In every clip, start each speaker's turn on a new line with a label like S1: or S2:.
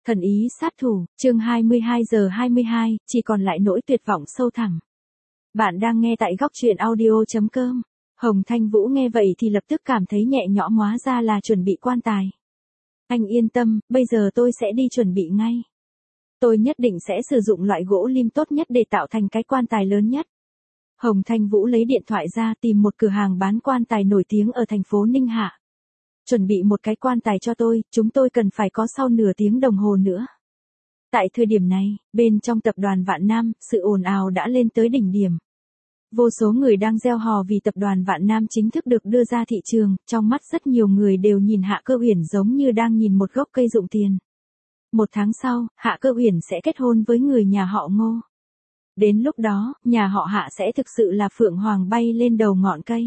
S1: Thần ý sát thủ, chương 22 giờ 22, chỉ còn lại nỗi tuyệt vọng sâu thẳm. Bạn đang nghe tại góc truyện audio.com. Hồng Thanh Vũ nghe vậy thì lập tức cảm thấy nhẹ nhõm, hóa ra là chuẩn bị quan tài. Anh yên tâm, bây giờ tôi sẽ đi chuẩn bị ngay. Tôi nhất định sẽ sử dụng loại gỗ lim tốt nhất để tạo thành cái quan tài lớn nhất. Hồng Thanh Vũ lấy điện thoại ra tìm một cửa hàng bán quan tài nổi tiếng ở thành phố Ninh Hạ. Chuẩn bị một cái quan tài cho tôi, chúng tôi cần phải có sau nửa tiếng đồng hồ nữa. Tại thời điểm này, bên trong tập đoàn Vạn Nam, sự ồn ào đã lên tới đỉnh điểm. Vô số người đang reo hò vì tập đoàn Vạn Nam chính thức được đưa ra thị trường, trong mắt rất nhiều người đều nhìn Hạ Cơ Uyển giống như đang nhìn một gốc cây rụng tiền. 1 tháng sau, Hạ Cơ Uyển sẽ kết hôn với người nhà họ Ngô. Đến lúc đó, nhà họ Hạ sẽ thực sự là phượng hoàng bay lên đầu ngọn cây.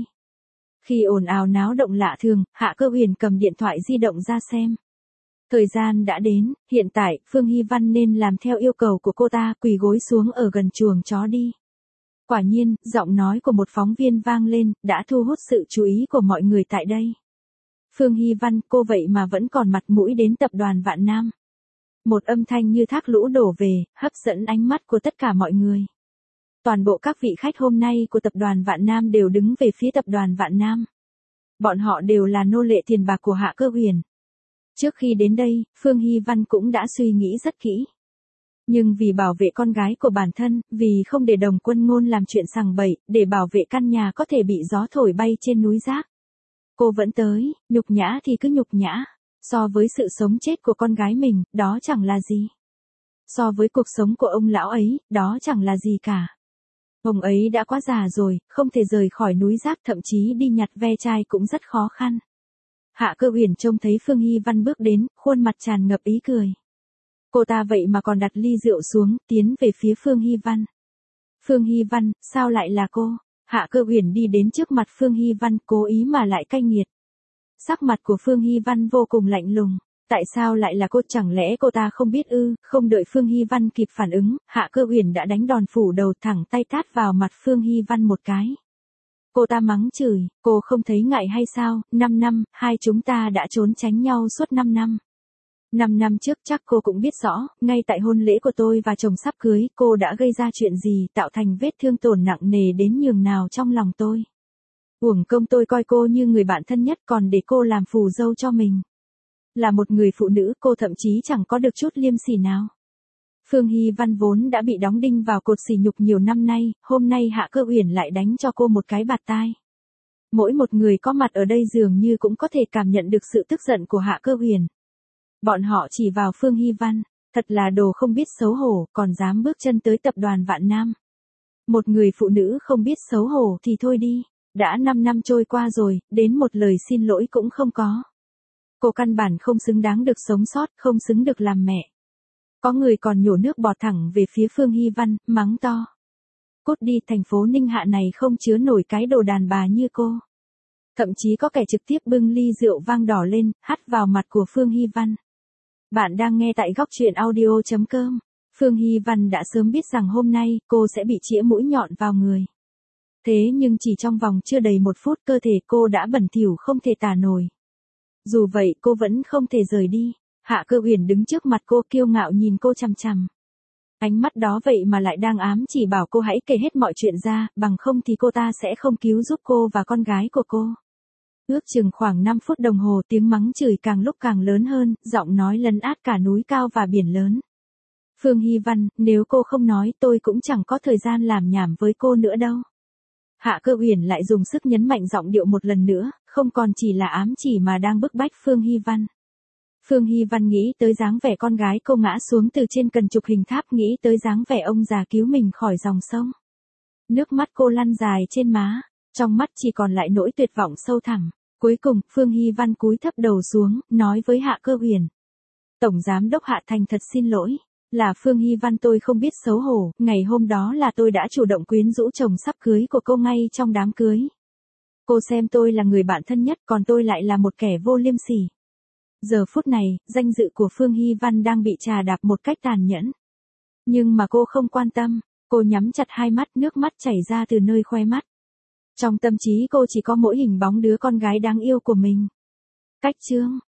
S1: Khi ồn ào náo động lạ thường, Hạ Cơ Uyển cầm điện thoại di động ra xem. Thời gian đã đến, hiện tại, Phương Hy Văn nên làm theo yêu cầu của cô ta, quỳ gối xuống ở gần chuồng chó đi. Quả nhiên, giọng nói của một phóng viên vang lên, đã thu hút sự chú ý của mọi người tại đây. Phương Hy Văn, cô vậy mà vẫn còn mặt mũi đến tập đoàn Vạn Nam. Một âm thanh như thác lũ đổ về, hấp dẫn ánh mắt của tất cả mọi người. Toàn bộ các vị khách hôm nay của tập đoàn Vạn Nam đều đứng về phía tập đoàn Vạn Nam. Bọn họ đều là nô lệ tiền bạc của Hạ Cơ Uyển. Trước khi đến đây, Phương Hy Văn cũng đã suy nghĩ rất kỹ. Nhưng vì bảo vệ con gái của bản thân, vì không để Đồng Quân Ngôn làm chuyện sằng bậy, để bảo vệ căn nhà có thể bị gió thổi bay trên núi rác. Cô vẫn tới, nhục nhã thì cứ nhục nhã. So với sự sống chết của con gái mình, đó chẳng là gì. So với cuộc sống của ông lão ấy, đó chẳng là gì cả. Ông ấy đã quá già rồi, không thể rời khỏi núi rác, thậm chí đi nhặt ve chai cũng rất khó khăn. Hạ Cơ Uyển trông thấy Phương Hy Văn bước đến, khuôn mặt tràn ngập ý cười. Cô ta vậy mà còn đặt ly rượu xuống, tiến về phía Phương Hy Văn. Phương Hy Văn, sao lại là cô? Hạ Cơ Uyển đi đến trước mặt Phương Hy Văn, cố ý mà lại cay nghiệt. Sắc mặt của Phương Hy Văn vô cùng lạnh lùng. Tại sao lại là cô, chẳng lẽ cô ta không biết ư? Không đợi Phương Hy Văn kịp phản ứng, Hạ Cơ Uyển đã đánh đòn phủ đầu thẳng tay tát vào mặt Phương Hy Văn một cái. Cô ta mắng chửi, cô không thấy ngại hay sao? 5 năm, hai chúng ta đã trốn tránh nhau suốt 5 năm. 5 năm trước chắc cô cũng biết rõ, ngay tại hôn lễ của tôi và chồng sắp cưới, cô đã gây ra chuyện gì, tạo thành vết thương tổn nặng nề đến nhường nào trong lòng tôi. Uổng công tôi coi cô như người bạn thân nhất, còn để cô làm phù dâu cho mình. Là một người phụ nữ, cô thậm chí chẳng có được chút liêm sỉ nào. Phương Hy Văn vốn đã bị đóng đinh vào cột sỉ nhục nhiều năm nay, hôm nay Hạ Cơ Uyển lại đánh cho cô một cái bạt tai. Mỗi một người có mặt ở đây dường như cũng có thể cảm nhận được sự tức giận của Hạ Cơ Uyển. Bọn họ chỉ vào Phương Hy Văn, thật là đồ không biết xấu hổ, còn dám bước chân tới tập đoàn Vạn Nam. Một người phụ nữ không biết xấu hổ thì thôi đi, đã 5 năm trôi qua rồi, đến một lời xin lỗi cũng không có. Cô căn bản không xứng đáng được sống sót, không xứng được làm mẹ. Có người còn nhổ nước bọt thẳng về phía Phương Hy Văn, mắng to. Cút đi, thành phố Ninh Hạ này không chứa nổi cái đồ đàn bà như cô. Thậm chí có kẻ trực tiếp bưng ly rượu vang đỏ lên, hắt vào mặt của Phương Hy Văn. Bạn đang nghe tại góc truyện audio.com. Phương Hy Văn đã sớm biết rằng hôm nay, cô sẽ bị chĩa mũi nhọn vào người. Thế nhưng chỉ trong vòng chưa đầy 1 phút, cơ thể cô đã bẩn thỉu không thể tả nổi. Dù vậy cô vẫn không thể rời đi. Hạ Cơ Uyển đứng trước mặt cô kiêu ngạo nhìn cô chằm chằm. Ánh mắt đó vậy mà lại đang ám chỉ bảo cô hãy kể hết mọi chuyện ra, bằng không thì cô ta sẽ không cứu giúp cô và con gái của cô. Ước chừng khoảng 5 phút đồng hồ, tiếng mắng chửi càng lúc càng lớn hơn, giọng nói lấn át cả núi cao và biển lớn. Phương Hy Văn, nếu cô không nói tôi cũng chẳng có thời gian làm nhảm với cô nữa đâu. Hạ Cơ Uyển lại dùng sức nhấn mạnh giọng điệu một lần nữa, không còn chỉ là ám chỉ mà đang bức bách Phương Hy Văn. Phương Hy Văn nghĩ tới dáng vẻ con gái cô ngã xuống từ trên cần trục hình tháp, nghĩ tới dáng vẻ ông già cứu mình khỏi dòng sông. Nước mắt cô lăn dài trên má, trong mắt chỉ còn lại nỗi tuyệt vọng sâu thẳm. Cuối cùng, Phương Hy Văn cúi thấp đầu xuống, nói với Hạ Cơ Uyển. Tổng giám đốc Hạ, thành thật xin lỗi. Là Phương Hy Văn, tôi không biết xấu hổ, ngày hôm đó là tôi đã chủ động quyến rũ chồng sắp cưới của cô ngay trong đám cưới. Cô xem tôi là người bạn thân nhất, còn tôi lại là một kẻ vô liêm sỉ. Giờ phút này, danh dự của Phương Hy Văn đang bị trà đạp một cách tàn nhẫn. Nhưng mà cô không quan tâm, cô nhắm chặt hai mắt, nước mắt chảy ra từ nơi khóe mắt. Trong tâm trí cô chỉ có mỗi hình bóng đứa con gái đáng yêu của mình. Cách chương.